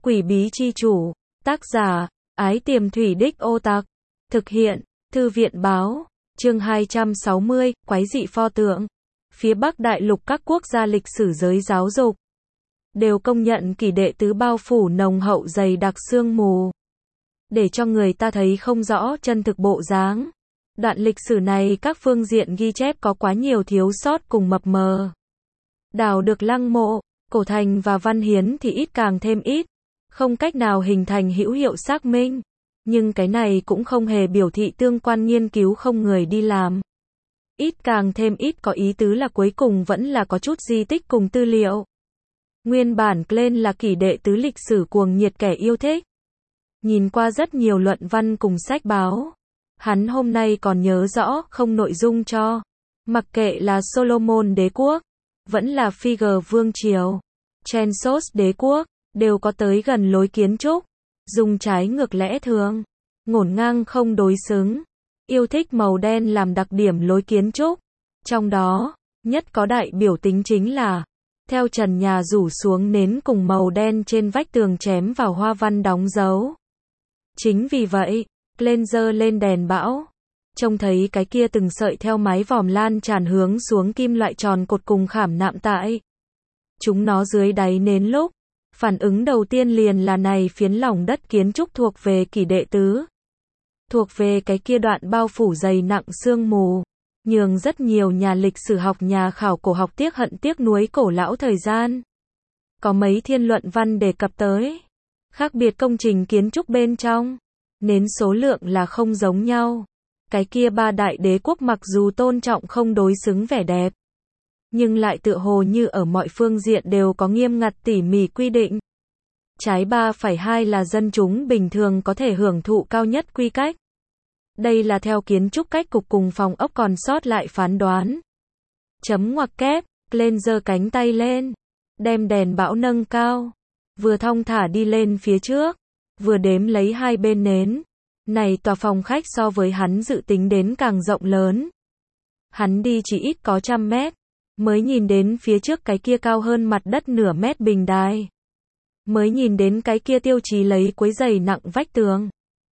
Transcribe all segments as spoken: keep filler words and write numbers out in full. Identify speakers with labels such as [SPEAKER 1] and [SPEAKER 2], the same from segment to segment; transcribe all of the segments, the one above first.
[SPEAKER 1] Quỷ bí chi chủ, tác giả, Ái Tiềm Thủy Đích Ô Tặc, thực hiện, Thư viện báo, chương hai trăm sáu mươi, quái dị pho tượng. Phía Bắc Đại lục các quốc gia lịch sử giới giáo dục đều công nhận kỷ đệ tứ bao phủ nồng hậu dày đặc sương mù, để cho người ta thấy không rõ chân thực bộ dáng. Đoạn lịch sử này các phương diện ghi chép có quá nhiều thiếu sót cùng mập mờ. Đào được lăng mộ, cổ thành và văn hiến thì ít càng thêm ít, không cách nào hình thành hữu hiệu xác minh. Nhưng cái này cũng không hề biểu thị tương quan nghiên cứu không người đi làm. Ít càng thêm ít có ý tứ là cuối cùng vẫn là có chút di tích cùng tư liệu. Nguyên bản Glenn là kỷ đệ tứ lịch sử cuồng nhiệt kẻ yêu thích. Nhìn qua rất nhiều luận văn cùng sách báo. Hắn hôm nay còn nhớ rõ không nội dung cho. Mặc kệ là Solomon đế quốc, vẫn là Figure vương triều, Chansos đế quốc, đều có tới gần lối kiến trúc. Dùng trái ngược lẽ thường, ngổn ngang không đối xứng. Yêu thích màu đen làm đặc điểm lối kiến trúc. Trong đó, nhất có đại biểu tính chính là theo trần nhà rủ xuống nến cùng màu đen trên vách tường chém vào hoa văn đóng dấu. Chính vì vậy, Glenn giơ lên đèn bão, trông thấy cái kia từng sợi theo mái vòm lan tràn hướng xuống kim loại tròn cột cùng khảm nạm tại chúng nó dưới đáy nến lúc. Phản ứng đầu tiên liền là này phiến lòng đất kiến trúc thuộc về kỷ đệ tứ. Thuộc về cái kia đoạn bao phủ dày nặng sương mù, nhường rất nhiều nhà lịch sử học nhà khảo cổ học tiếc hận tiếc nuối cổ lão thời gian. Có mấy thiên luận văn đề cập tới khác biệt công trình kiến trúc bên trong, nến số lượng là không giống nhau. Cái kia ba đại đế quốc mặc dù tôn trọng không đối xứng vẻ đẹp, nhưng lại tựa hồ như ở mọi phương diện đều có nghiêm ngặt tỉ mỉ quy định. Trái ba phẩy hai là dân chúng bình thường có thể hưởng thụ cao nhất quy cách. Đây là theo kiến trúc cách cục cùng phòng ốc còn sót lại phán đoán. Chấm ngoặc kép, Glenn giơ cánh tay lên, đem đèn bão nâng cao, vừa thong thả đi lên phía trước, vừa đếm lấy hai bên nến. Này tòa phòng khách so với hắn dự tính đến càng rộng lớn. Hắn đi chỉ ít có trăm mét, mới nhìn đến phía trước cái kia cao hơn mặt đất nửa mét bình đài. Mới nhìn đến cái kia tiêu chí lấy quấy dày nặng vách tường.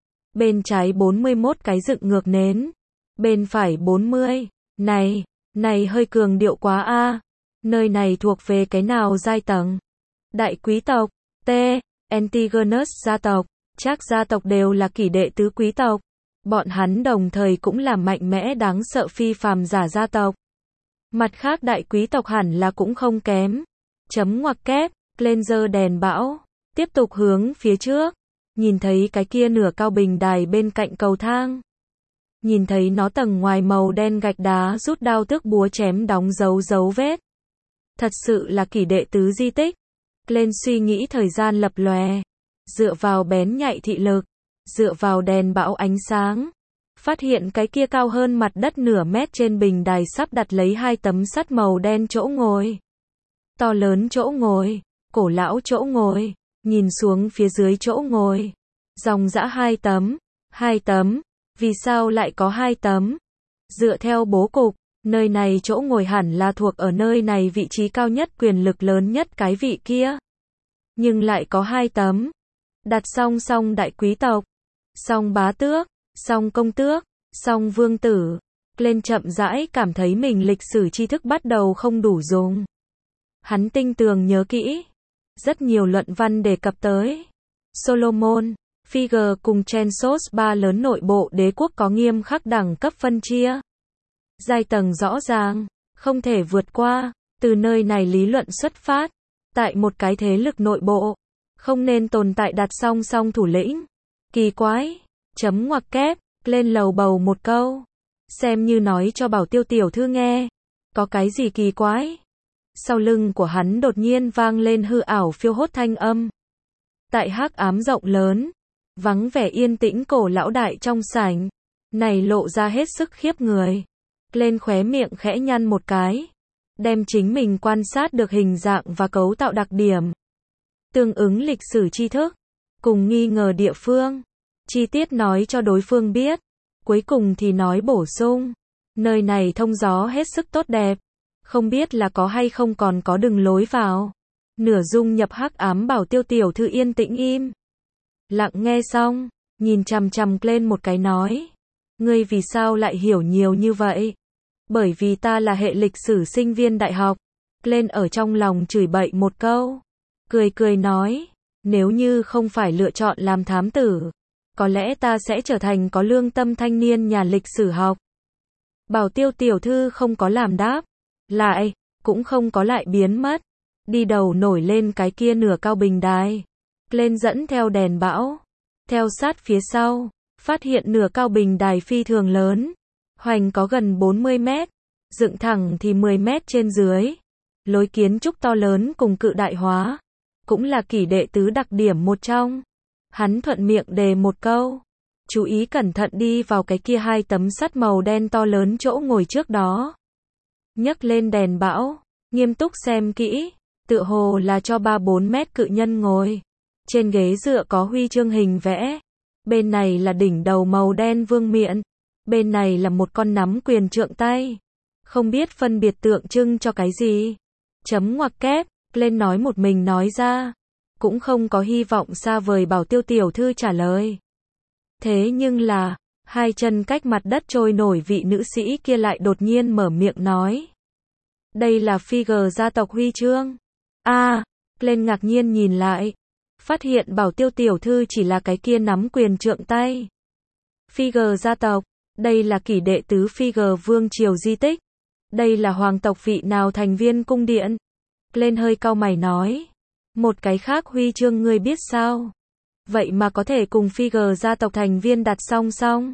[SPEAKER 1] Bên trái bốn mươi mốt cái dựng ngược nến. Bên phải bốn mươi. Này, này hơi cường điệu quá a. Nơi này thuộc về cái nào giai tầng? Đại quý tộc, T, Antigonus gia tộc, Trác gia tộc đều là kỷ đệ tứ quý tộc. Bọn hắn đồng thời cũng là mạnh mẽ đáng sợ phi phàm giả gia tộc. Mặt khác đại quý tộc hẳn là cũng không kém. Chấm ngoặc kép, Glenn giơ đèn bão, tiếp tục hướng phía trước. Nhìn thấy cái kia nửa cao bình đài bên cạnh cầu thang. Nhìn thấy nó tầng ngoài màu đen gạch đá rút đao tước búa chém đóng dấu dấu vết. Thật sự là kỷ đệ tứ di tích. Glenn suy nghĩ thời gian lập lòe. Dựa vào bén nhạy thị lực, dựa vào đèn bão ánh sáng. Phát hiện cái kia cao hơn mặt đất nửa mét trên bình đài sắp đặt lấy hai tấm sắt màu đen chỗ ngồi. To lớn chỗ ngồi, cổ lão chỗ ngồi, nhìn xuống phía dưới chỗ ngồi. Dòng dã hai tấm, hai tấm, vì sao lại có hai tấm? Dựa theo bố cục, nơi này chỗ ngồi hẳn là thuộc ở nơi này vị trí cao nhất quyền lực lớn nhất cái vị kia. Nhưng lại có hai tấm. Đặt song song đại quý tộc, song bá tước, song công tước, song vương tử. Glenn chậm rãi cảm thấy mình lịch sử tri thức bắt đầu không đủ dùng. Hắn tinh tường nhớ kỹ. Rất nhiều luận văn đề cập tới. Solomon, Figure cùng Chansos ba lớn nội bộ đế quốc có nghiêm khắc đẳng cấp phân chia. Giai tầng rõ ràng, không thể vượt qua. Từ nơi này lý luận xuất phát. Tại một cái thế lực nội bộ, không nên tồn tại đặt song song thủ lĩnh. Kỳ quái. Chấm ngoặc kép, lên lầu bầu một câu. Xem như nói cho Bảo Tiêu tiểu thư nghe. Có cái gì kỳ quái? Sau lưng của hắn đột nhiên vang lên hư ảo phiêu hốt thanh âm. Tại hắc ám rộng lớn, vắng vẻ yên tĩnh cổ lão đại trong sảnh, này lộ ra hết sức khiếp người. Lên khóe miệng khẽ nhăn một cái, đem chính mình quan sát được hình dạng và cấu tạo đặc điểm, tương ứng lịch sử tri thức, cùng nghi ngờ địa phương, chi tiết nói cho đối phương biết, cuối cùng thì nói bổ sung, nơi này thông gió hết sức tốt đẹp, không biết là có hay không còn có đường lối vào. Nửa dung nhập hắc ám Bảo Tiêu tiểu thư yên tĩnh im lặng nghe xong, nhìn chằm chằm lên một cái nói. Ngươi vì sao lại hiểu nhiều như vậy? Bởi vì ta là hệ lịch sử sinh viên đại học. Lên ở trong lòng chửi bậy một câu. Cười cười nói. Nếu như không phải lựa chọn làm thám tử, có lẽ ta sẽ trở thành có lương tâm thanh niên nhà lịch sử học. Bảo Tiêu tiểu thư không có làm đáp. Lại, cũng không có lại biến mất. Đi đầu nổi lên cái kia nửa cao bình đài. Lên dẫn theo đèn bão. Theo sát phía sau, phát hiện nửa cao bình đài phi thường lớn. Hoành có gần bốn mươi mét. Dựng thẳng thì mười mét trên dưới. Lối kiến trúc to lớn cùng cự đại hóa. Cũng là kỷ đệ tứ đặc điểm một trong. Hắn thuận miệng đề một câu. Chú ý cẩn thận đi vào cái kia hai tấm sắt màu đen to lớn chỗ ngồi trước đó. Nhấc lên đèn bão. Nghiêm túc xem kỹ. Tựa hồ là cho ba bốn mét cự nhân ngồi. Trên ghế dựa có huy chương hình vẽ. Bên này là đỉnh đầu màu đen vương miện. Bên này là một con nắm quyền trượng tay. Không biết phân biệt tượng trưng cho cái gì. Chấm ngoặc kép, lên nói một mình nói ra. Cũng không có hy vọng xa vời Bảo Tiêu tiểu thư trả lời. Thế nhưng là, hai chân cách mặt đất trôi nổi vị nữ sĩ kia lại đột nhiên mở miệng nói. Đây là Figure gia tộc huy chương. A, à, lên ngạc nhiên nhìn lại. Phát hiện Bảo Tiêu tiểu thư chỉ là cái kia nắm quyền trượng tay. Figure gia tộc, đây là kỷ đệ tứ Figure vương triều di tích. Đây là hoàng tộc vị nào thành viên cung điện. Lên hơi cau mày nói. Một cái khác huy chương ngươi biết sao? Vậy mà có thể cùng Figure gia tộc thành viên đặt song song.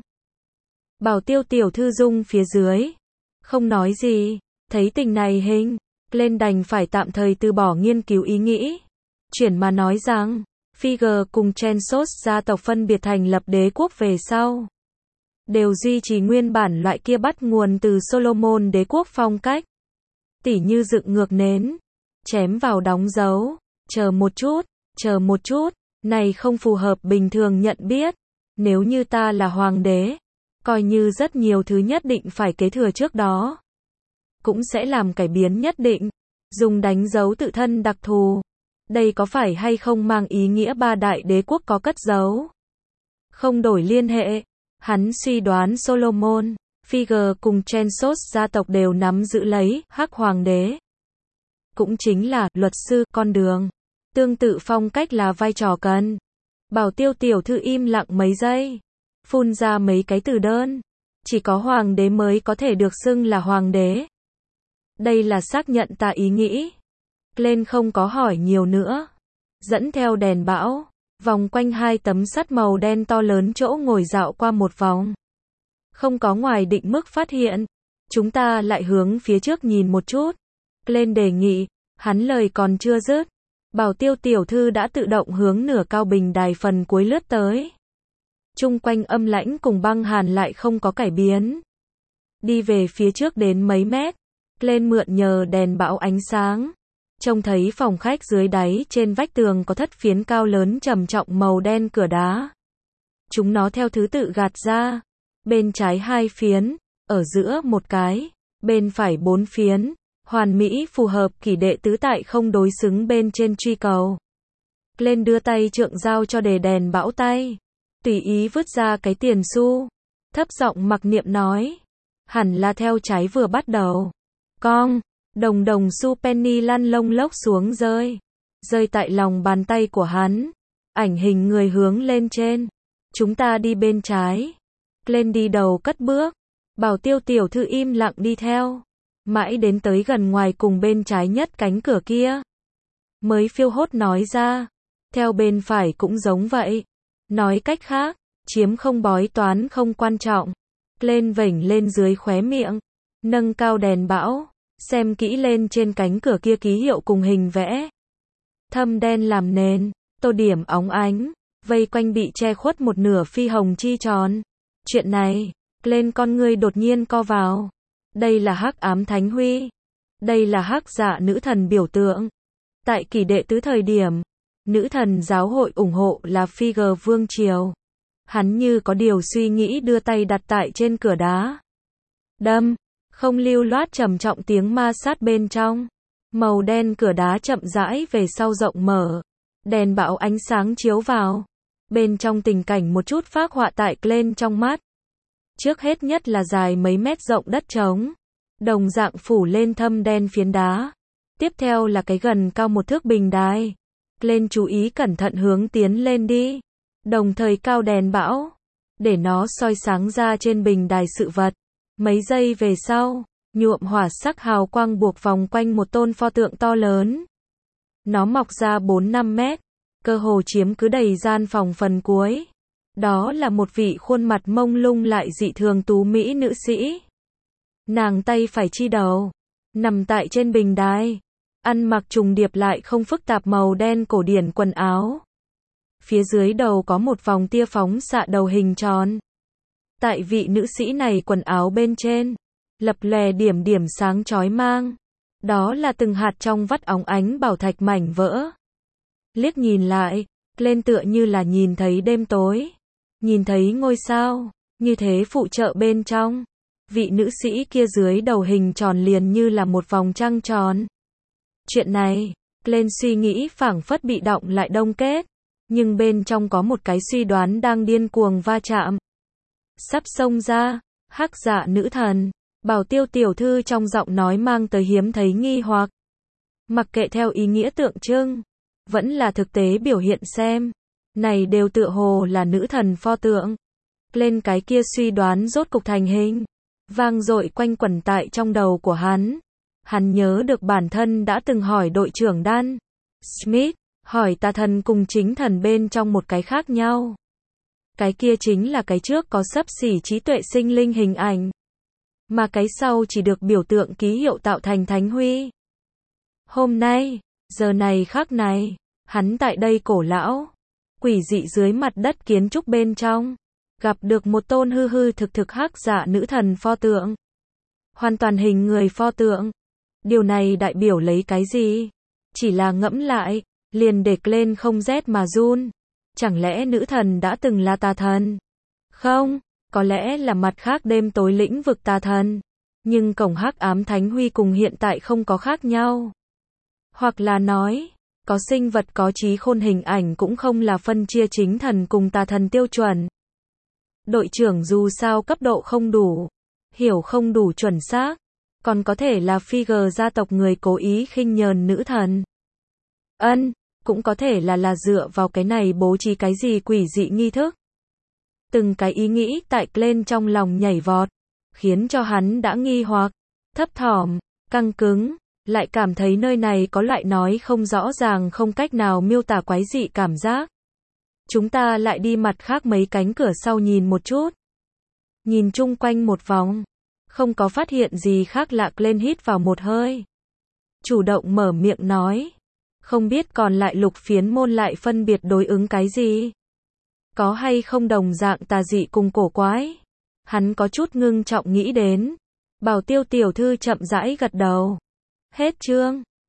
[SPEAKER 1] Bảo Tiêu tiểu thư rung phía dưới. Không nói gì, thấy tình này hình. Lên đành phải tạm thời từ bỏ nghiên cứu ý nghĩ. Chuyển mà nói rằng, Figure cùng Trensos gia tộc phân biệt thành lập đế quốc về sau. Đều duy trì nguyên bản loại kia bắt nguồn từ Solomon đế quốc phong cách. Tỉ như dựng ngược nến, chém vào đóng dấu, chờ một chút, chờ một chút, này không phù hợp bình thường nhận biết. Nếu như ta là hoàng đế, coi như rất nhiều thứ nhất định phải kế thừa trước đó. Cũng sẽ làm cải biến nhất định, dùng đánh dấu tự thân đặc thù. Đây có phải hay không mang ý nghĩa ba đại đế quốc có cất giấu? Không đổi liên hệ. Hắn suy đoán Solomon, Figure cùng Trensos gia tộc đều nắm giữ lấy hắc hoàng đế. Cũng chính là luật sư con đường. Tương tự phong cách là vai trò cần. Bảo Tiêu tiểu thư im lặng mấy giây. Phun ra mấy cái từ đơn. Chỉ có hoàng đế mới có thể được xưng là hoàng đế. Đây là xác nhận ta ý nghĩ. Lên không có hỏi nhiều nữa. Dẫn theo đèn bão. Vòng quanh hai tấm sắt màu đen to lớn chỗ ngồi dạo qua một vòng. Không có ngoài định mức phát hiện. Chúng ta lại hướng phía trước nhìn một chút. Lên đề nghị. Hắn lời còn chưa dứt. Bảo Tiêu tiểu thư đã tự động hướng nửa cao bình đài phần cuối lướt tới. Chung quanh âm lãnh cùng băng hàn lại không có cải biến. Đi về phía trước đến mấy mét. Lên mượn nhờ đèn bão ánh sáng. Trông thấy phòng khách dưới đáy trên vách tường có thất phiến cao lớn trầm trọng màu đen cửa đá. Chúng nó theo thứ tự gạt ra. Bên trái hai phiến, ở giữa một cái, bên phải bốn phiến. Hoàn mỹ phù hợp kỷ đệ tứ tại không đối xứng bên trên truy cầu. Lên đưa tay trượng giao cho đề đèn bão tay. Tùy ý vứt ra cái tiền xu. Thấp giọng mặc niệm nói. Hẳn là theo trái vừa bắt đầu. Cong. Đồng đồng xu penny lăn lông lốc xuống rơi. Rơi tại lòng bàn tay của hắn. Ảnh hình người hướng lên trên. Chúng ta đi bên trái. Lên đi đầu cất bước. Bảo Tiêu tiểu thư im lặng đi theo. Mãi đến tới gần ngoài cùng bên trái nhất cánh cửa kia. Mới phiêu hốt nói ra. Theo bên phải cũng giống vậy. Nói cách khác, chiếm không bói toán không quan trọng. Lên vểnh lên dưới khóe miệng. Nâng cao đèn bão. Xem kỹ lên trên cánh cửa kia ký hiệu cùng hình vẽ. Thâm đen làm nền, tô điểm óng ánh, vây quanh bị che khuất một nửa phi hồng chi tròn. Chuyện này, lên con ngươi đột nhiên co vào. Đây là hắc ám thánh huy. Đây là hắc dạ nữ thần biểu tượng. Tại kỷ đệ tứ thời điểm, nữ thần giáo hội ủng hộ là Figure vương triều. Hắn như có điều suy nghĩ đưa tay đặt tại trên cửa đá. Đâm. Không lưu loát trầm trọng tiếng ma sát bên trong. Màu đen cửa đá chậm rãi về sau rộng mở. Đèn bão ánh sáng chiếu vào. Bên trong tình cảnh một chút phác họa tại Glenn trong mắt. Trước hết nhất là dài mấy mét rộng đất trống. Đồng dạng phủ lên thâm đen phiến đá. Tiếp theo là cái gần cao một thước bình đài. Glenn chú ý cẩn thận hướng tiến lên đi. Đồng thời cao đèn bão. Để nó soi sáng ra trên bình đài sự vật. Mấy giây về sau, nhuộm hỏa sắc hào quang buộc vòng quanh một tôn pho tượng to lớn. Nó mọc ra bốn năm mét. Cơ hồ chiếm cứ đầy gian phòng phần cuối. Đó là một vị khuôn mặt mông lung lại dị thường tú mỹ nữ sĩ. Nàng tay phải chi đầu, nằm tại trên bình đài, ăn mặc trùng điệp lại không phức tạp màu đen cổ điển quần áo. Phía dưới đầu có một vòng tia phóng xạ đầu hình tròn. Tại vị nữ sĩ này quần áo bên trên, lập lòe điểm điểm sáng chói mang. Đó là từng hạt trong vắt óng ánh bảo thạch mảnh vỡ. Liếc nhìn lại, lên tựa như là nhìn thấy đêm tối. Nhìn thấy ngôi sao, như thế phụ trợ bên trong. Vị nữ sĩ kia dưới đầu hình tròn liền như là một vòng trăng tròn. Chuyện này, lên suy nghĩ phảng phất bị động lại đông kết. Nhưng bên trong có một cái suy đoán đang điên cuồng va chạm. Sắp xông ra, hắc dạ nữ thần. Bảo Tiêu tiểu thư trong giọng nói mang tới hiếm thấy nghi hoặc. Mặc kệ theo ý nghĩa tượng trưng, vẫn là thực tế biểu hiện xem. Này đều tựa hồ là nữ thần pho tượng. Lên cái kia suy đoán rốt cục thành hình. Vang dội quanh quẩn tại trong đầu của hắn. Hắn nhớ được bản thân đã từng hỏi đội trưởng Dan Smith, hỏi tà thần cùng chính thần bên trong một cái khác nhau. Cái kia chính là cái trước có xấp xỉ trí tuệ sinh linh hình ảnh. Mà cái sau chỉ được biểu tượng ký hiệu tạo thành thánh huy. Hôm nay, giờ này khắc này, hắn tại đây cổ lão, quỷ dị dưới mặt đất kiến trúc bên trong, gặp được một tôn hư hư thực thực hắc dạ nữ thần pho tượng. Hoàn toàn hình người pho tượng. Điều này đại biểu lấy cái gì? Chỉ là ngẫm lại, liền để lên không rét mà run. Chẳng lẽ nữ thần đã từng là tà thần? Không, có lẽ là mặt khác đêm tối lĩnh vực tà thần. Nhưng cổng hắc ám thánh huy cùng hiện tại không có khác nhau. Hoặc là nói, có sinh vật có trí khôn hình ảnh cũng không là phân chia chính thần cùng tà thần tiêu chuẩn. Đội trưởng dù sao cấp độ không đủ, hiểu không đủ chuẩn xác, còn có thể là figure gia tộc người cố ý khinh nhờn nữ thần. Ân, cũng có thể là là dựa vào cái này bố trí cái gì quỷ dị nghi thức. Từng cái ý nghĩ tại lên trong lòng nhảy vọt, khiến cho hắn đã nghi hoặc, thấp thỏm, căng cứng, lại cảm thấy nơi này có loại nói không rõ ràng không cách nào miêu tả quái dị cảm giác. Chúng ta lại đi mặt khác mấy cánh cửa sau nhìn một chút. Nhìn chung quanh một vòng, không có phát hiện gì khác lạ, lên hít vào một hơi. Chủ động mở miệng nói, không biết còn lại lục phiến môn lại phân biệt đối ứng cái gì? Có hay không đồng dạng tà dị cùng cổ quái? Hắn có chút ngưng trọng nghĩ đến. Bảo Tiêu tiểu thư chậm rãi gật đầu. Hết chương.